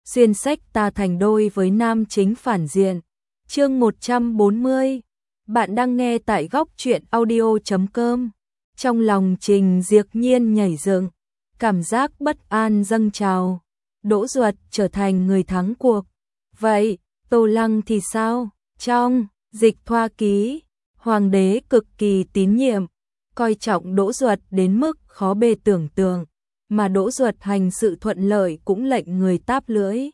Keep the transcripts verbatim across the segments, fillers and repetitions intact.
xuyên sách ta thành đôi với nam chính phản diện. Chương một trăm bốn mươi. Bạn đang nghe tại góc truyện audio chấm com. Trong lòng Trình Diệc Nhiên nhảy dựng, cảm giác bất an dâng trào. Đỗ Duật trở thành người thắng cuộc. Vậy, Tô Lăng thì sao? Trong Dịch Thoa Ký, hoàng đế cực kỳ tín nhiệm, coi trọng Đỗ Duật đến mức khó bề tưởng tượng, mà Đỗ Duật hành sự thuận lợi cũng lệnh người táp lưỡi.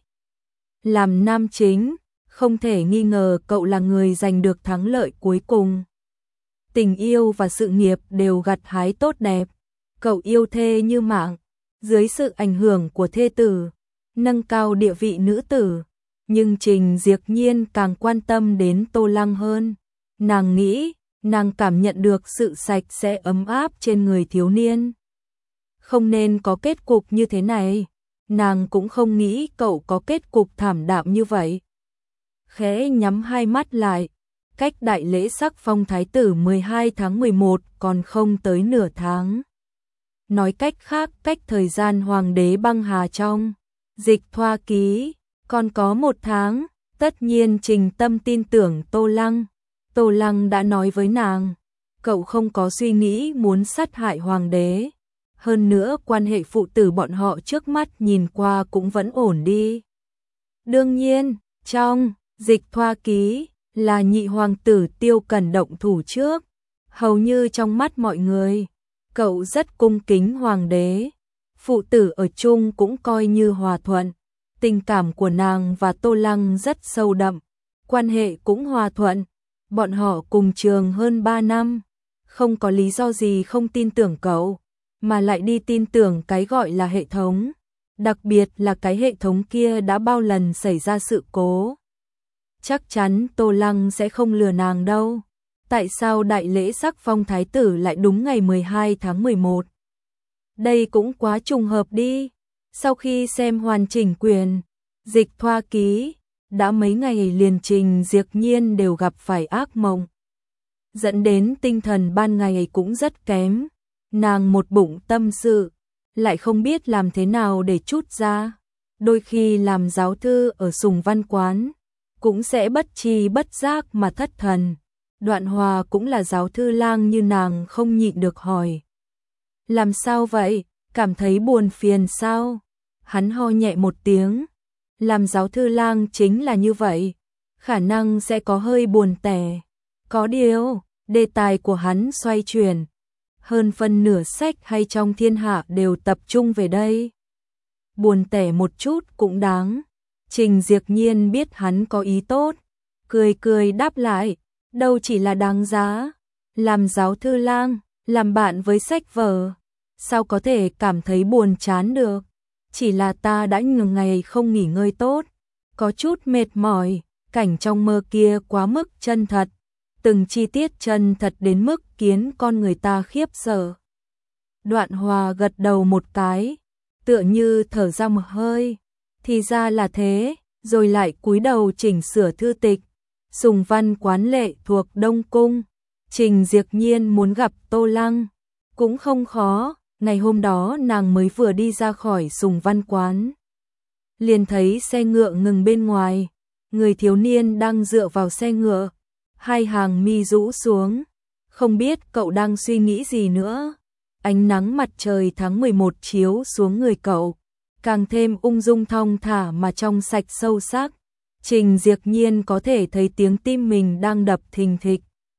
Làm nam chính, không thể nghi ngờ cậu là người giành được thắng lợi cuối cùng. Tình yêu và sự nghiệp đều gặt hái tốt đẹp, cậu yêu thê như mạng, dưới sự ảnh hưởng của thê tử, nâng cao địa vị nữ tử. Nhưng Trình Diệc Nhiên càng quan tâm đến Tô Lăng hơn. Nàng nghĩ, nàng cảm nhận được sự sạch sẽ ấm áp trên người thiếu niên. Không nên có kết cục như thế này. Nàng cũng không nghĩ cậu có kết cục thảm đạm như vậy. Khẽ nhắm hai mắt lại, cách đại lễ sắc phong thái tử mười hai tháng mười một còn không tới nửa tháng. Nói cách khác, cách thời gian hoàng đế băng hà trong Dịch Thoa Ký còn có một tháng. Tất nhiên Trình Tâm tin tưởng Tô Lăng. Tô Lăng đã nói với nàng, cậu không có suy nghĩ muốn sát hại hoàng đế. Hơn nữa quan hệ phụ tử bọn họ trước mắt nhìn qua cũng vẫn ổn đi. Đương nhiên, trong Dịch Thoa Ký là nhị hoàng tử Tiêu Cẩn động thủ trước. Hầu như trong mắt mọi người, cậu rất cung kính hoàng đế. Phụ tử ở chung cũng coi như hòa thuận. Tình cảm của nàng và Tô Lăng rất sâu đậm, quan hệ cũng hòa thuận. Bọn họ cùng trường hơn ba năm, không có lý do gì không tin tưởng cậu, mà lại đi tin tưởng cái gọi là hệ thống. Đặc biệt là cái hệ thống kia đã bao lần xảy ra sự cố. Chắc chắn Tô Lăng sẽ không lừa nàng đâu. Tại sao đại lễ sắc phong thái tử lại đúng ngày mười hai tháng mười một? Đây cũng quá trùng hợp đi. Sau khi xem hoàn chỉnh quyển Dịch Thoa Ký, đã mấy ngày liền Trình Diệc Nhiên đều gặp phải ác mộng, dẫn đến tinh thần ban ngày cũng rất kém. Nàng một bụng tâm sự, lại không biết làm thế nào để trút ra. Đôi khi làm giáo thư ở Sùng Văn Quán, cũng sẽ bất tri bất giác mà thất thần. Đoạn Hòa cũng là giáo thư lang như nàng, không nhịn được hỏi: làm sao vậy, cảm thấy buồn phiền sao? Hắn ho nhẹ một tiếng. Làm giáo thư lang chính là như vậy, khả năng sẽ có hơi buồn tẻ. Có điều, đề tài của hắn xoay chuyển, hơn phân nửa sách hay trong thiên hạ đều tập trung về đây. Buồn tẻ một chút cũng đáng. Trình Diệc Nhiên biết hắn có ý tốt, cười cười đáp lại, đâu chỉ là đáng giá. Làm giáo thư lang, làm bạn với sách vở, sao có thể cảm thấy buồn chán được? Chỉ là ta đã nhiều ngày không nghỉ ngơi tốt, có chút mệt mỏi. Cảnh trong mơ kia quá mức chân thật, từng chi tiết chân thật đến mức khiến con người ta khiếp sợ. Đoạn Hòa gật đầu một cái, tựa như thở ra một hơi. Thì ra là thế, rồi lại cúi đầu chỉnh sửa thư tịch. Sùng Văn Quán lệ thuộc Đông Cung. Trình Diệc Nhiên muốn gặp Tô Lăng cũng không khó. Ngày hôm đó nàng mới vừa đi ra khỏi Sùng Văn Quán, liền thấy xe ngựa ngừng bên ngoài. Người thiếu niên đang dựa vào xe ngựa, hai hàng mi rũ xuống, không biết cậu đang suy nghĩ gì nữa. Ánh nắng mặt trời tháng mười một chiếu xuống người cậu, càng thêm ung dung thong thả mà trong sạch sâu sắc. Trình Diệc Nhiên có thể thấy tiếng tim mình đang đập thình thịch.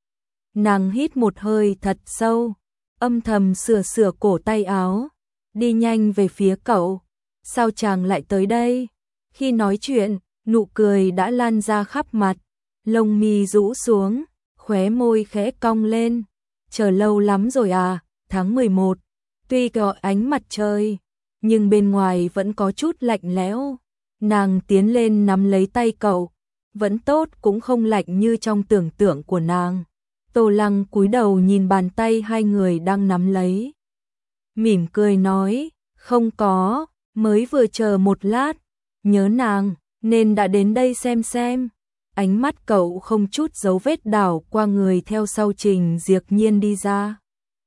Nàng hít một hơi thật sâu, âm thầm sửa sửa cổ tay áo, đi nhanh về phía cậu. Sao chàng lại tới đây? Khi nói chuyện, nụ cười đã lan ra khắp mặt, lông mi rũ xuống, khóe môi khẽ cong lên. Chờ lâu lắm rồi à? Tháng mười một, tuy có ánh mặt trời, nhưng bên ngoài vẫn có chút lạnh lẽo. Nàng tiến lên nắm lấy tay cậu, vẫn tốt, cũng không lạnh như trong tưởng tượng của nàng. Tô Lăng cúi đầu nhìn bàn tay hai người đang nắm lấy, mỉm cười nói, không có, mới vừa chờ một lát, nhớ nàng, nên đã đến đây xem xem. Ánh mắt cậu không chút dấu vết đảo qua người theo sau Trình Diệc Nhiên đi ra.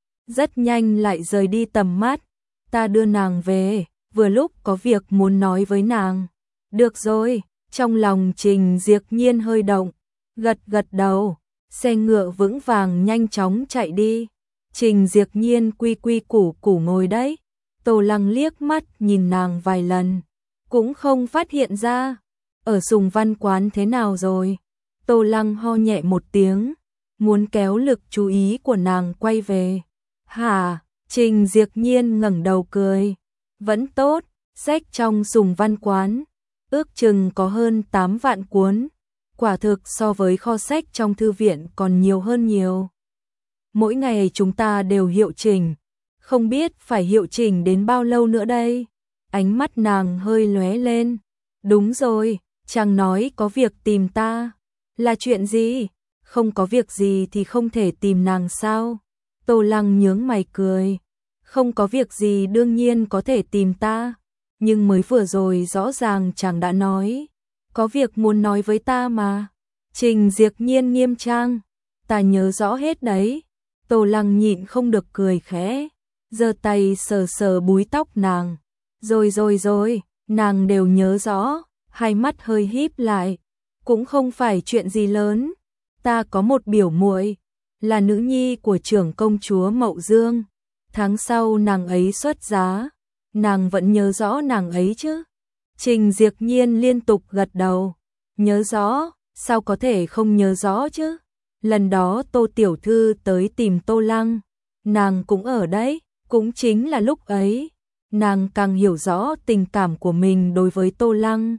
Rất nhanh lại rời đi tầm mắt. Ta đưa nàng về, vừa lúc có việc muốn nói với nàng. Được rồi, trong lòng Trình Diệp Nhiên hơi động, gật gật đầu, xe ngựa vững vàng nhanh chóng chạy đi. Trình Diệp Nhiên quy quy củ củ ngồi đấy. Tô Lăng liếc mắt nhìn nàng vài lần, cũng không phát hiện ra. Ở Sùng Văn quán thế nào rồi? Tô Lăng ho nhẹ một tiếng, muốn kéo lực chú ý của nàng quay về. Hả? Trình Diệp Nhiên ngẩng đầu cười. Vẫn tốt, sách trong Sùng Văn quán, ước chừng có hơn tám vạn cuốn. Quả thực so với kho sách trong thư viện còn nhiều hơn nhiều. Mỗi ngày chúng ta đều hiệu chỉnh, không biết phải hiệu chỉnh đến bao lâu nữa đây? Ánh mắt nàng hơi lóe lên. Đúng rồi, chàng nói có việc tìm ta. Là chuyện gì? Không có việc gì thì không thể tìm nàng sao? Tô Lăng nhướng mày cười. Không có việc gì đương nhiên có thể tìm ta. Nhưng mới vừa rồi rõ ràng chàng đã nói. Có việc muốn nói với ta mà. Trình Diệp Nhiên nghiêm trang. Ta nhớ rõ hết đấy. Tô Lăng nhịn không được cười khẽ, giơ tay sờ sờ búi tóc nàng. Rồi rồi rồi, nàng đều nhớ rõ, hai mắt hơi híp lại. Cũng không phải chuyện gì lớn. Ta có một biểu muội, là nữ nhi của trưởng công chúa Mậu Dương. Tháng sau nàng ấy xuất giá, nàng vẫn nhớ rõ nàng ấy chứ? Trình Diệp Nhiên liên tục gật đầu. Nhớ rõ, sao có thể không nhớ rõ chứ? Lần đó Tô Tiểu Thư tới tìm Tô Lăng, nàng cũng ở đấy, cũng chính là lúc ấy, nàng càng hiểu rõ tình cảm của mình đối với Tô Lăng.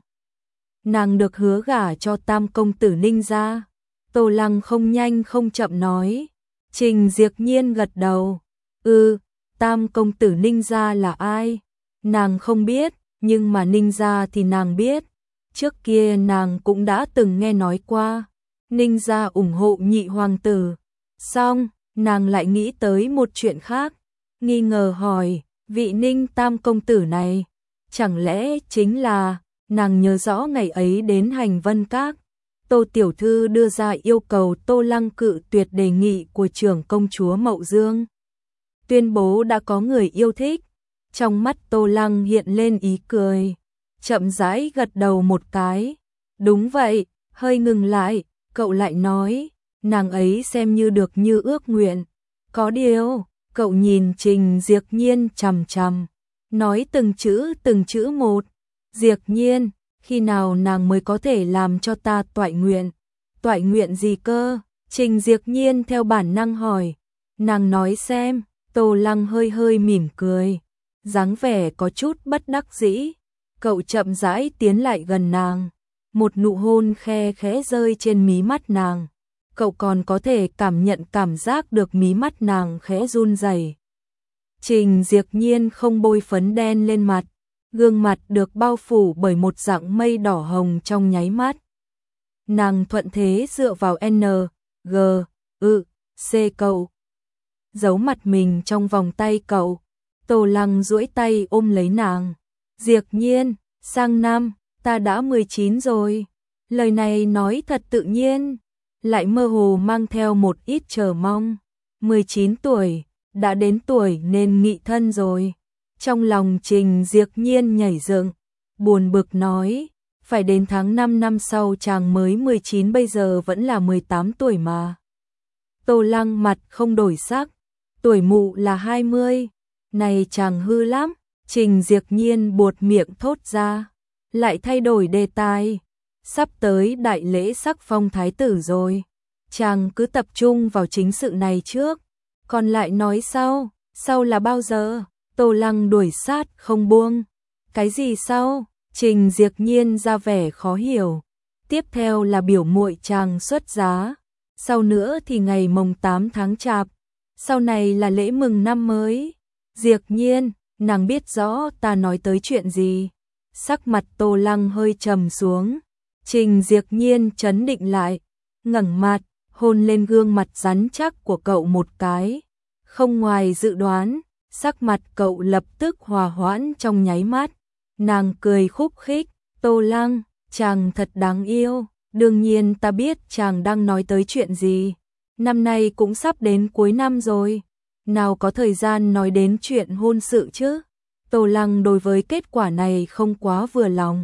Nàng được hứa gả cho Tam công tử Ninh gia. Tô Lăng không nhanh không chậm nói. Trình Diệp Nhiên gật đầu. Ừ, Tam công tử Ninh gia là ai? Nàng không biết, nhưng mà Ninh gia thì nàng biết. Trước kia nàng cũng đã từng nghe nói qua. Ninh gia ủng hộ nhị hoàng tử. Xong, nàng lại nghĩ tới một chuyện khác, nghi ngờ hỏi, vị Ninh Tam công tử này, chẳng lẽ chính là... Nàng nhớ rõ ngày ấy đến Hành Vân Các, Tô Tiểu Thư đưa ra yêu cầu Tô Lăng cự tuyệt đề nghị của trưởng công chúa Mậu Dương. Tuyên bố đã có người yêu thích. Trong mắt Tô Lăng hiện lên ý cười, chậm rãi gật đầu một cái. Đúng vậy, hơi ngừng lại, cậu lại nói, nàng ấy xem như được như ước nguyện. Có điều, cậu nhìn Trình Diệp Nhiên chằm chằm, nói từng chữ từng chữ một. Diệp Nhiên, khi nào nàng mới có thể làm cho ta toại nguyện? Toại nguyện gì cơ? Trình Diệp Nhiên theo bản năng hỏi. Nàng nói xem. Tô Lăng hơi hơi mỉm cười, dáng vẻ có chút bất đắc dĩ. Cậu chậm rãi tiến lại gần nàng, một nụ hôn khe khẽ rơi trên mí mắt nàng. Cậu còn có thể cảm nhận cảm giác được mí mắt nàng khẽ run rẩy. Trình Diệp Nhiên không bôi phấn đen lên mặt, gương mặt được bao phủ bởi một dạng mây đỏ hồng trong nháy mắt. Nàng thuận thế dựa vào N, G, ư, C cậu. Giấu mặt mình trong vòng tay cậu. Tô Lăng duỗi tay ôm lấy nàng. Diệp Nhiên, sang năm, ta đã mười chín rồi. Lời này nói thật tự nhiên, lại mơ hồ mang theo một ít chờ mong. mười chín tuổi, đã đến tuổi nên nghị thân rồi. Trong lòng Trình Diệp Nhiên nhảy dựng, buồn bực nói, phải đến tháng năm năm sau chàng mới mười chín, bây giờ vẫn là mười tám tuổi mà. Tô Lăng mặt không đổi sắc, tuổi mụ là hai mươi, này chàng hư lắm. Trình Diệp Nhiên buột miệng thốt ra, lại thay đổi đề tài, sắp tới đại lễ sắc phong thái tử rồi, chàng cứ tập trung vào chính sự này trước, còn lại nói sau. Sau là bao giờ? Tô Lăng đuổi sát không buông. Cái gì sau? Trình Diệp Nhiên ra vẻ khó hiểu. Tiếp theo là biểu muội chàng xuất giá, sau nữa thì ngày mồng tám tháng Chạp, sau này là lễ mừng năm mới. Diệp Nhiên, nàng biết rõ ta nói tới chuyện gì. Sắc mặt Tô Lăng hơi trầm xuống. Trình Diệp Nhiên trấn định lại, ngẩng mặt, hôn lên gương mặt rắn chắc của cậu một cái. Không ngoài dự đoán, sắc mặt cậu lập tức hòa hoãn trong nháy mắt. Nàng cười khúc khích, Tô Lăng, chàng thật đáng yêu. Đương nhiên ta biết chàng đang nói tới chuyện gì. Năm nay cũng sắp đến cuối năm rồi, nào có thời gian nói đến chuyện hôn sự chứ. Tô Lăng đối với kết quả này không quá vừa lòng.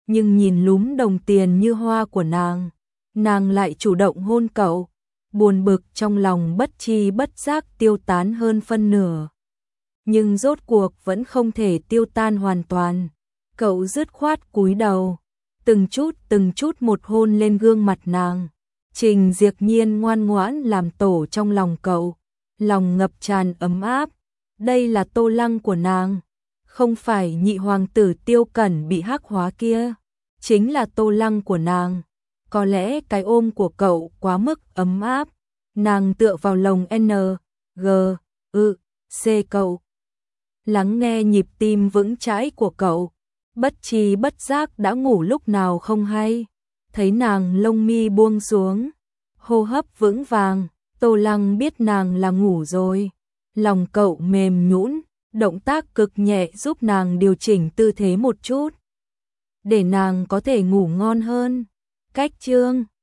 nhưng nhìn lúm đồng tiền như hoa của nàng, nàng lại chủ động hôn cậu, buồn bực trong lòng bất chi bất giác tiêu tán hơn phân nửa. Nhưng rốt cuộc vẫn không thể tiêu tan hoàn toàn, cậu dứt khoát cúi đầu, từng chút từng chút một hôn lên gương mặt nàng. Trình Diệp Nhiên ngoan ngoãn làm tổ trong lòng cậu, lòng ngập tràn ấm áp. Đây là Tô Lăng của nàng, không phải nhị hoàng tử Tiêu Cẩn bị hắc hóa kia, chính là Tô Lăng của nàng. Có lẽ cái ôm của cậu quá mức ấm áp, nàng tựa vào lồng N, G, ư, C cậu. Lắng nghe nhịp tim vững chãi của cậu, bất chi bất giác đã ngủ lúc nào không hay. Thấy nàng lông mi buông xuống, hô hấp vững vàng, Tô Lăng biết nàng là ngủ rồi. Lòng cậu mềm nhũn, động tác cực nhẹ giúp nàng điều chỉnh tư thế một chút, để nàng có thể ngủ ngon hơn. Cách chương